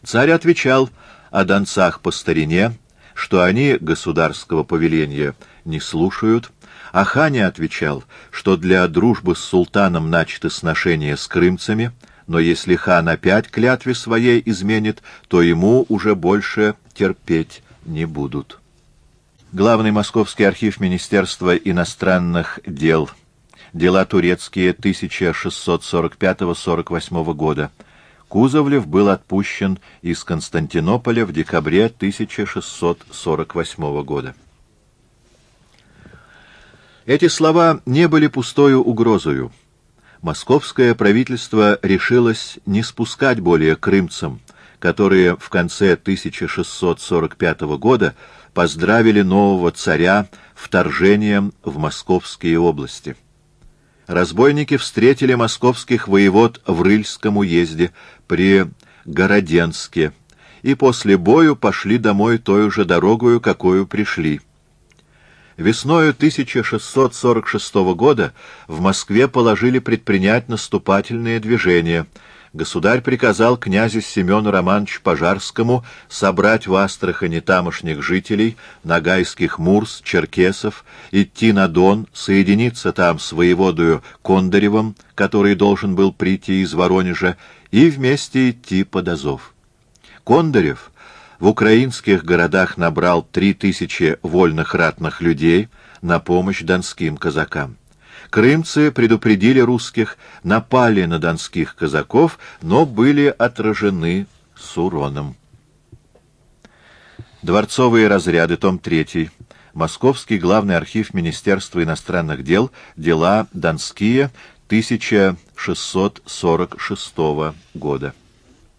Царь отвечал о донцах по старине, что они государского повеления не слушают, а хане отвечал, что для дружбы с султаном начаты сношения с крымцами, но если хан опять клятве своей изменит, то ему уже больше терпеть не будут. Главный Московский архив Министерства иностранных дел. Дела турецкие 1645-48 года. Кузовлев был отпущен из Константинополя в декабре 1648 года. Эти слова не были пустою угрозою. Московское правительство решилось не спускать более крымцам, которые в конце 1645 года поздравили нового царя вторжением в московские области. Разбойники встретили московских воевод в Рыльском уезде при Городенске и после бою пошли домой той же дорогою, какою пришли. Весною 1646 года в Москве положили предпринять наступательные движения. Государь приказал князю Семену Романовичу Пожарскому собрать в Астрахани тамошних жителей, нагайских мурс, черкесов, идти на Дон, соединиться там с воеводою Кондаревым, который должен был прийти из Воронежа, и вместе идти под Азов. Кондарев в украинских городах набрал 3000 вольных ратных людей на помощь донским казакам. Крымцы предупредили русских, напали на донских казаков, но были отражены с уроном. Дворцовые разряды, том 3. Московский главный архив Министерства иностранных дел. Дела донские 1646 года.